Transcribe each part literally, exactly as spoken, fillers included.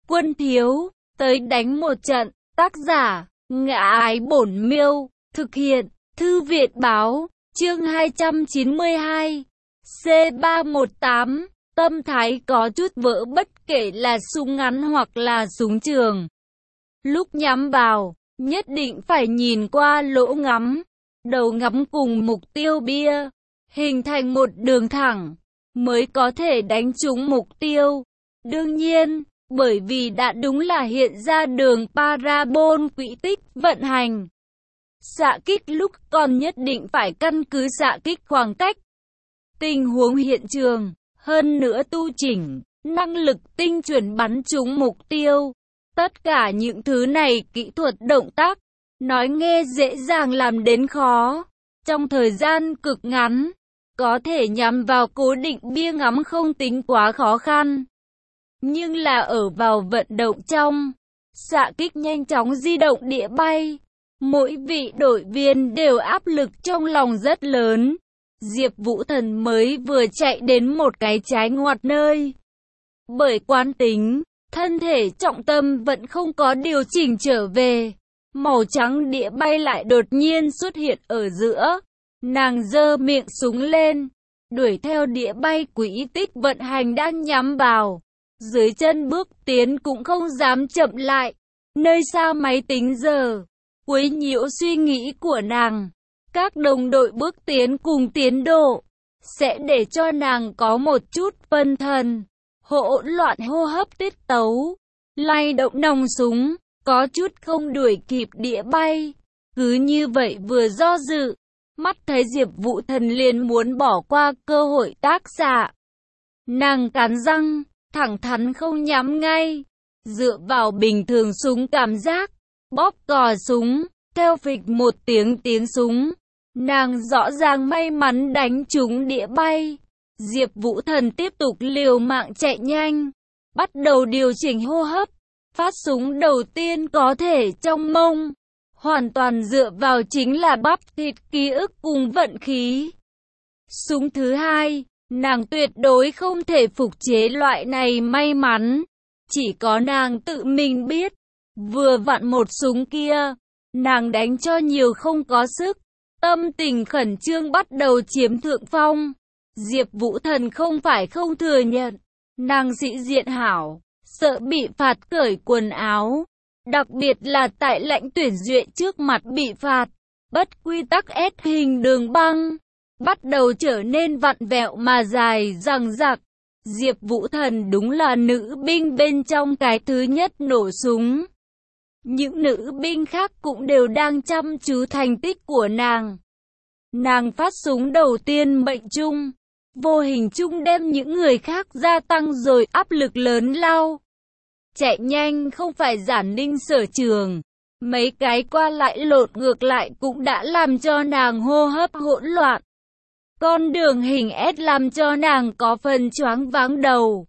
Quân thiếu, tới đánh một trận. Tác giả, Ngã Ái Bổn Miêu. Thực hiện, Thư viện báo. Chương hai trăm chín mươi hai. C ba một tám. Tâm thái có chút vỡ bất kể là súng ngắn hoặc là súng trường. Lúc nhắm vào, nhất định phải nhìn qua lỗ ngắm. Đầu ngắm cùng mục tiêu bia, hình thành một đường thẳng, mới có thể đánh trúng mục tiêu. Đương nhiên, bởi vì đã đúng là hiện ra đường parabol quỹ tích vận hành. Xạ kích lúc còn nhất định phải căn cứ xạ kích khoảng cách, tình huống hiện trường, hơn nữa tu chỉnh, năng lực tinh chuẩn bắn trúng mục tiêu. Tất cả những thứ này kỹ thuật động tác, nói nghe dễ dàng làm đến khó. Trong thời gian cực ngắn, có thể nhắm vào cố định bia ngắm không tính quá khó khăn. Nhưng là ở vào vận động trong, xạ kích nhanh chóng di động địa bay. Mỗi vị đội viên đều áp lực trong lòng rất lớn. Diệp Vũ Thần mới vừa chạy đến một cái trái ngoặt nơi. Bởi quán tính, thân thể trọng tâm vẫn không có điều chỉnh trở về. Màu trắng đĩa bay lại đột nhiên xuất hiện ở giữa. Nàng giơ miệng súng lên, đuổi theo đĩa bay quỹ tích vận hành đang nhắm vào. Dưới chân bước tiến cũng không dám chậm lại. Nơi xa máy tính giờ, quấy nhiễu suy nghĩ của nàng. Các đồng đội bước tiến cùng tiến độ, sẽ để cho nàng có một chút phân thần. Hỗn loạn hô hấp tiết tấu, lay động nòng súng, có chút không đuổi kịp đĩa bay. Cứ như vậy vừa do dự, mắt thấy Diệp Vũ Thần liền muốn bỏ qua cơ hội tác xạ. Nàng cắn răng, thẳng thắn không nhắm ngay, dựa vào bình thường súng cảm giác, bóp cò súng, theo phịch một tiếng tiếng súng. Nàng rõ ràng may mắn đánh trúng đĩa bay. Diệp Vũ Thần tiếp tục liều mạng chạy nhanh, bắt đầu điều chỉnh hô hấp. Phát súng đầu tiên có thể trong mông, hoàn toàn dựa vào chính là bắp thịt ký ức cùng vận khí. Súng thứ hai, nàng tuyệt đối không thể phục chế loại này may mắn. Chỉ có nàng tự mình biết, vừa vặn một súng kia, nàng đánh cho nhiều không có sức. Tâm tình khẩn trương bắt đầu chiếm thượng phong. Diệp Vũ Thần không phải không thừa nhận, nàng sĩ diện hảo, sợ bị phạt cởi quần áo. Đặc biệt là tại lãnh tuyển duyệt trước mặt bị phạt. Bất quy tắc S hình đường băng, bắt đầu trở nên vặn vẹo mà dài dằng dặc. Diệp Vũ Thần đúng là nữ binh bên trong cái thứ nhất nổ súng. Những nữ binh khác cũng đều đang chăm chú thành tích của nàng. Nàng phát súng đầu tiên mệnh trung, vô hình chung đem những người khác gia tăng rồi áp lực lớn lao. Chạy nhanh không phải Giản Ninh sở trường, mấy cái qua lại lộn ngược lại cũng đã làm cho nàng hô hấp hỗn loạn. Con đường hình S làm cho nàng có phần choáng váng đầu.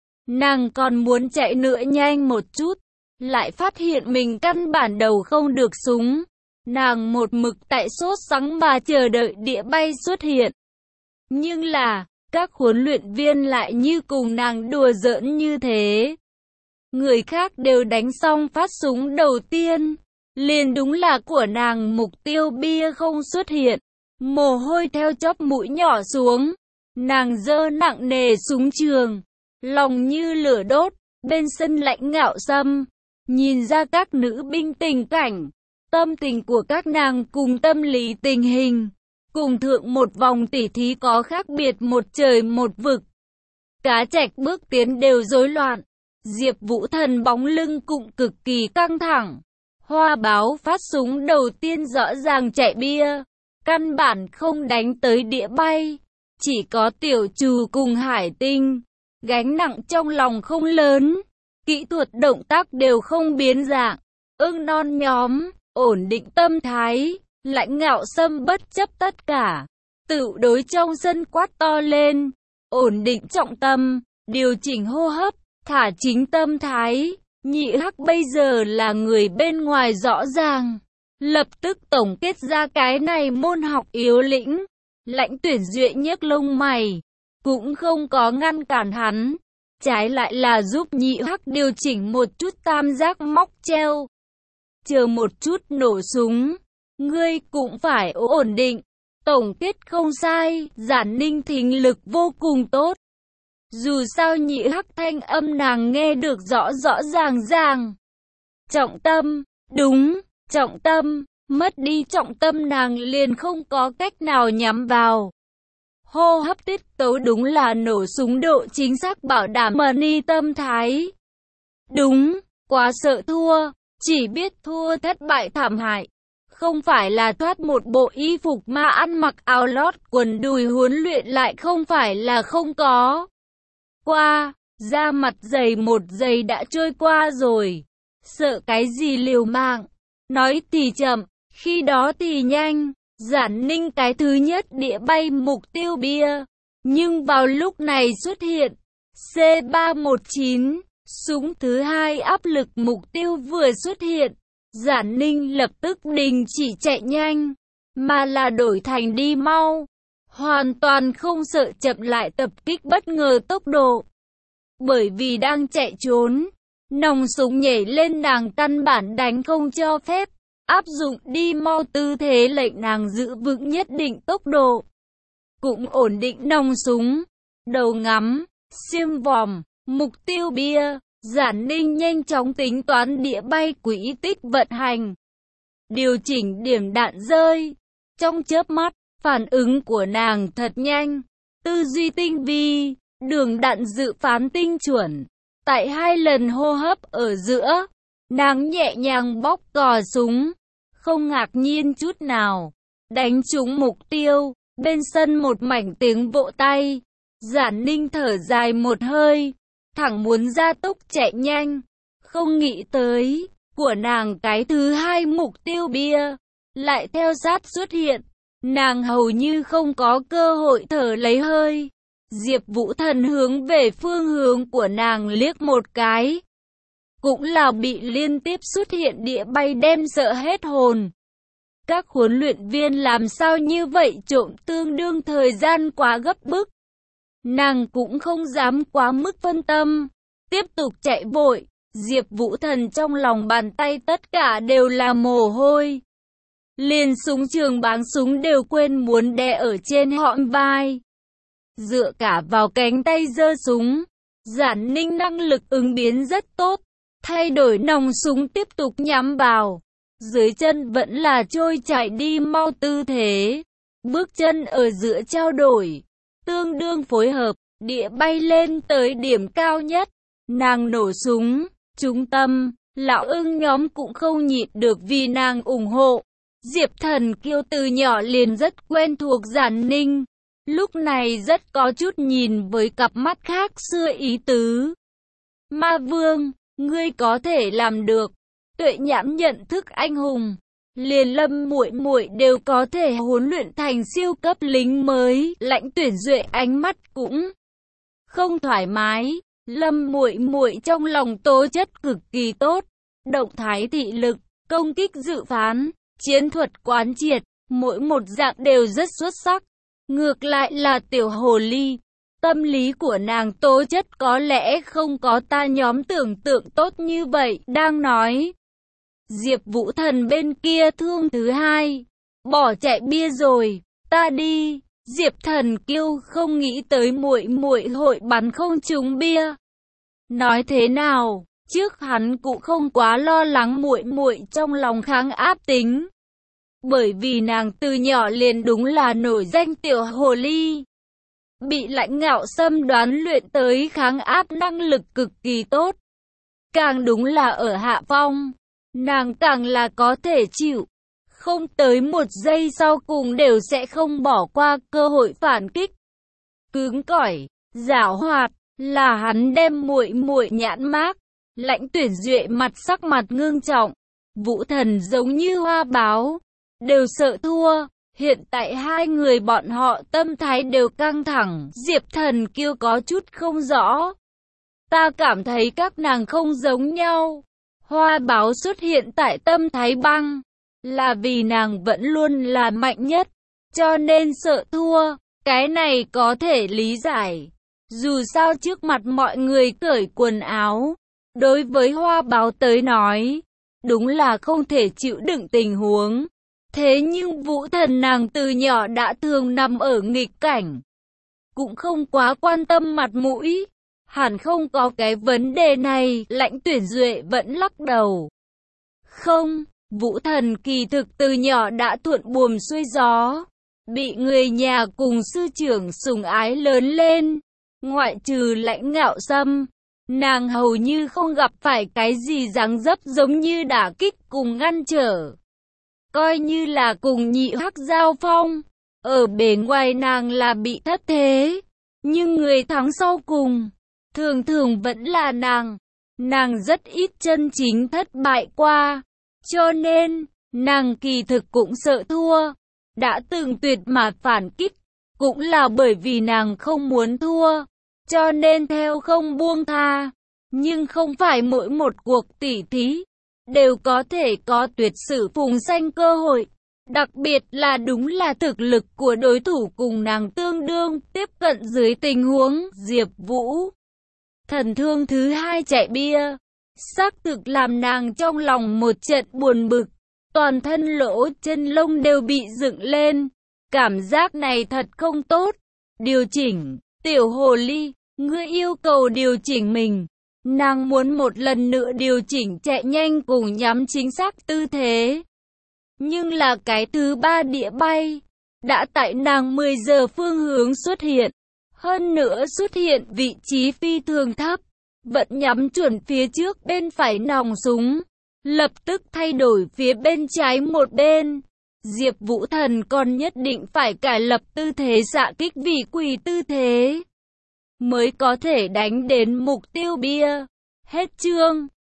Nàng còn muốn chạy nữa nhanh một chút, lại phát hiện mình căn bản đầu không được súng. Nàng một mực tại sốt sắng mà chờ đợi đĩa bay xuất hiện. Nhưng là, các huấn luyện viên lại như cùng nàng đùa giỡn như thế. Người khác đều đánh xong phát súng đầu tiên, liền đúng là của nàng mục tiêu bia không xuất hiện. Mồ hôi theo chóp mũi nhỏ xuống, nàng giơ nặng nề súng trường, lòng như lửa đốt, bên sân lãnh ngạo xâm, nhìn ra các nữ binh tình cảnh, tâm tình của các nàng cùng tâm lý tình hình, cùng thượng một vòng tỉ thí có khác biệt một trời một vực. Cá Trạch bước tiến đều rối loạn, Diệp Vũ Thần bóng lưng cũng cực kỳ căng thẳng. Hoa Báo phát súng đầu tiên rõ ràng chạy bia, căn bản không đánh tới đĩa bay. Chỉ có Tiểu Trù cùng Hải Tinh, gánh nặng trong lòng không lớn, kỹ thuật động tác đều không biến dạng. Ưng Non nhóm, ổn định tâm thái, lãnh ngạo xâm bất chấp tất cả, tự đối trong sân quát to lên, ổn định trọng tâm, điều chỉnh hô hấp, thả chính tâm thái. Nhị Hắc bây giờ là người bên ngoài rõ ràng, lập tức tổng kết ra cái này môn học yếu lĩnh. Lãnh tuyển duyệt nhếch lông mày, cũng không có ngăn cản hắn, trái lại là giúp Nhị Hắc điều chỉnh một chút tam giác móc treo. Chờ một chút nổ súng, ngươi cũng phải ổn định. Tổng kết không sai, Giản Ninh thính lực vô cùng tốt. Dù sao Nhị Hắc thanh âm nàng nghe được rõ rõ ràng ràng. Trọng tâm, đúng, trọng tâm, mất đi trọng tâm nàng liền không có cách nào nhắm vào. Hô hấp tiết tấu đúng là nổ súng độ chính xác bảo đảm money tâm thái. Đúng, quá sợ thua, chỉ biết thua thất bại thảm hại. Không phải là thoát một bộ y phục mà ăn mặc áo lót quần đùi huấn luyện lại không phải là không có. Qua, da mặt dày một giây đã trôi qua rồi. Sợ cái gì liều mạng, nói thì chậm, khi đó thì nhanh. Giản Ninh cái thứ nhất địa bay mục tiêu bia, nhưng vào lúc này xuất hiện C ba một chín, súng thứ hai áp lực mục tiêu vừa xuất hiện, Giản Ninh lập tức đình chỉ chạy nhanh, mà là đổi thành đi mau, hoàn toàn không sợ chậm lại tập kích bất ngờ tốc độ. Bởi vì đang chạy trốn, nòng súng nhảy lên nàng căn bản đánh không cho phép. Áp dụng đi mau tư thế lệnh nàng giữ vững nhất định tốc độ. Cũng ổn định nòng súng, đầu ngắm, xiêm vòm, mục tiêu bia. Giản Ninh nhanh chóng tính toán địa bay quỹ tích vận hành. Điều chỉnh điểm đạn rơi. Trong chớp mắt, phản ứng của nàng thật nhanh. Tư duy tinh vi, đường đạn dự phán tinh chuẩn. Tại hai lần hô hấp ở giữa, nàng nhẹ nhàng bóp cò súng. Không ngạc nhiên chút nào, đánh trúng mục tiêu, bên sân một mảnh tiếng vỗ tay. Giản Ninh thở dài một hơi, thẳng muốn ra tốc chạy nhanh. Không nghĩ tới, của nàng cái thứ hai mục tiêu bia, lại theo sát xuất hiện. Nàng hầu như không có cơ hội thở lấy hơi. Diệp Vũ Thần hướng về phương hướng của nàng liếc một cái. Cũng là bị liên tiếp xuất hiện địa bay đem sợ hết hồn. Các huấn luyện viên làm sao như vậy trộm tương đương thời gian quá gấp bức. Nàng cũng không dám quá mức phân tâm. Tiếp tục chạy vội. Diệp Vũ Thần trong lòng bàn tay tất cả đều là mồ hôi. Liền súng trường báng súng đều quên muốn đè ở trên hõm vai. Dựa cả vào cánh tay giơ súng. Giản Ninh năng lực ứng biến rất tốt. Thay đổi nòng súng tiếp tục nhắm vào. Dưới chân vẫn là trôi chạy đi mau tư thế. Bước chân ở giữa trao đổi. Tương đương phối hợp. Địa bay lên tới điểm cao nhất. Nàng nổ súng. Trung tâm. Lão ưng nhóm cũng không nhịn được vì nàng ủng hộ. Diệp Thần Kiêu từ nhỏ liền rất quen thuộc Giản Ninh. Lúc này rất có chút nhìn với cặp mắt khác xưa ý tứ. Ma Vương, ngươi có thể làm được. Tuệ Nhãn nhận thức anh hùng, liền Lâm muội muội đều có thể huấn luyện thành siêu cấp lính mới. Lãnh Tuyển Duệ ánh mắt cũng không thoải mái. Lâm muội muội trong lòng tố chất cực kỳ tốt, động thái thị lực, công kích dự phán, chiến thuật quán triệt, mỗi một dạng đều rất xuất sắc. Ngược lại là tiểu hồ ly, tâm lý của nàng tố chất có lẽ không có ta nhóm tưởng tượng tốt như vậy. Đang nói, Diệp Vũ Thần bên kia thương thứ hai, bỏ chạy bia rồi, ta đi. Diệp Thần Kiêu không nghĩ tới muội muội hội bắn không trúng bia. Nói thế nào, trước hắn cũng không quá lo lắng muội muội trong lòng kháng áp tính. Bởi vì nàng từ nhỏ liền đúng là nổi danh tiểu hồ ly. Bị Lãnh Ngạo Sâm đoán luyện tới kháng áp năng lực cực kỳ tốt. Càng đúng là ở hạ phong, nàng càng là có thể chịu. Không tới một giây sau cùng đều sẽ không bỏ qua cơ hội phản kích. Cứng cỏi, giảo hoạt, là hắn đem muội muội nhãn mác. Lãnh Tuyển Duệ mặt sắc mặt ngưng trọng. Vũ Thần giống như hoa báo, đều sợ thua. Hiện tại hai người bọn họ tâm thái đều căng thẳng. Diệp Thần Kiêu có chút không rõ. Ta cảm thấy các nàng không giống nhau. Hoa báo xuất hiện tại tâm thái băng, là vì nàng vẫn luôn là mạnh nhất, cho nên sợ thua. Cái này có thể lý giải. Dù sao trước mặt mọi người cởi quần áo, đối với Hoa Báo tới nói, đúng là không thể chịu đựng tình huống. Thế nhưng Vũ Thần nàng từ nhỏ đã thường nằm ở nghịch cảnh, cũng không quá quan tâm mặt mũi, hẳn không có cái vấn đề này. Lãnh Tuyển Duệ vẫn lắc đầu. Không, Vũ Thần kỳ thực từ nhỏ đã thuận buồm xuôi gió, bị người nhà cùng sư trưởng sủng ái lớn lên. Ngoại trừ Lãnh Ngạo Sâm, nàng hầu như không gặp phải cái gì giáng dấp giống như đả kích cùng ngăn trở. Coi như là cùng Nhị Hắc giao phong, ở bề ngoài nàng là bị thất thế, nhưng người thắng sau cùng, thường thường vẫn là nàng. Nàng rất ít chân chính thất bại qua, cho nên, nàng kỳ thực cũng sợ thua. Đã từng tuyệt mà phản kích, cũng là bởi vì nàng không muốn thua, cho nên theo không buông tha. Nhưng không phải mỗi một cuộc tỉ thí đều có thể có tuyệt sử phùng sanh cơ hội. Đặc biệt là đúng là thực lực của đối thủ cùng nàng tương đương tiếp cận dưới tình huống Diệp Vũ Thần thương thứ hai chạy bia, xác thực làm nàng trong lòng một trận buồn bực, toàn thân lỗ chân lông đều bị dựng lên. Cảm giác này thật không tốt. Điều chỉnh, tiểu hồ ly, ngươi yêu cầu điều chỉnh mình. Nàng muốn một lần nữa điều chỉnh chạy nhanh cùng nhắm chính xác tư thế. Nhưng là cái thứ ba đĩa bay, đã tại nàng mười giờ phương hướng xuất hiện. Hơn nữa xuất hiện vị trí phi thường thấp, vẫn nhắm chuẩn phía trước bên phải nòng súng. Lập tức thay đổi phía bên trái một bên. Diệp Vũ Thần còn nhất định phải cải lập tư thế xạ kích vì quỳ tư thế, mới có thể đánh đến mục tiêu bia. Hết chương.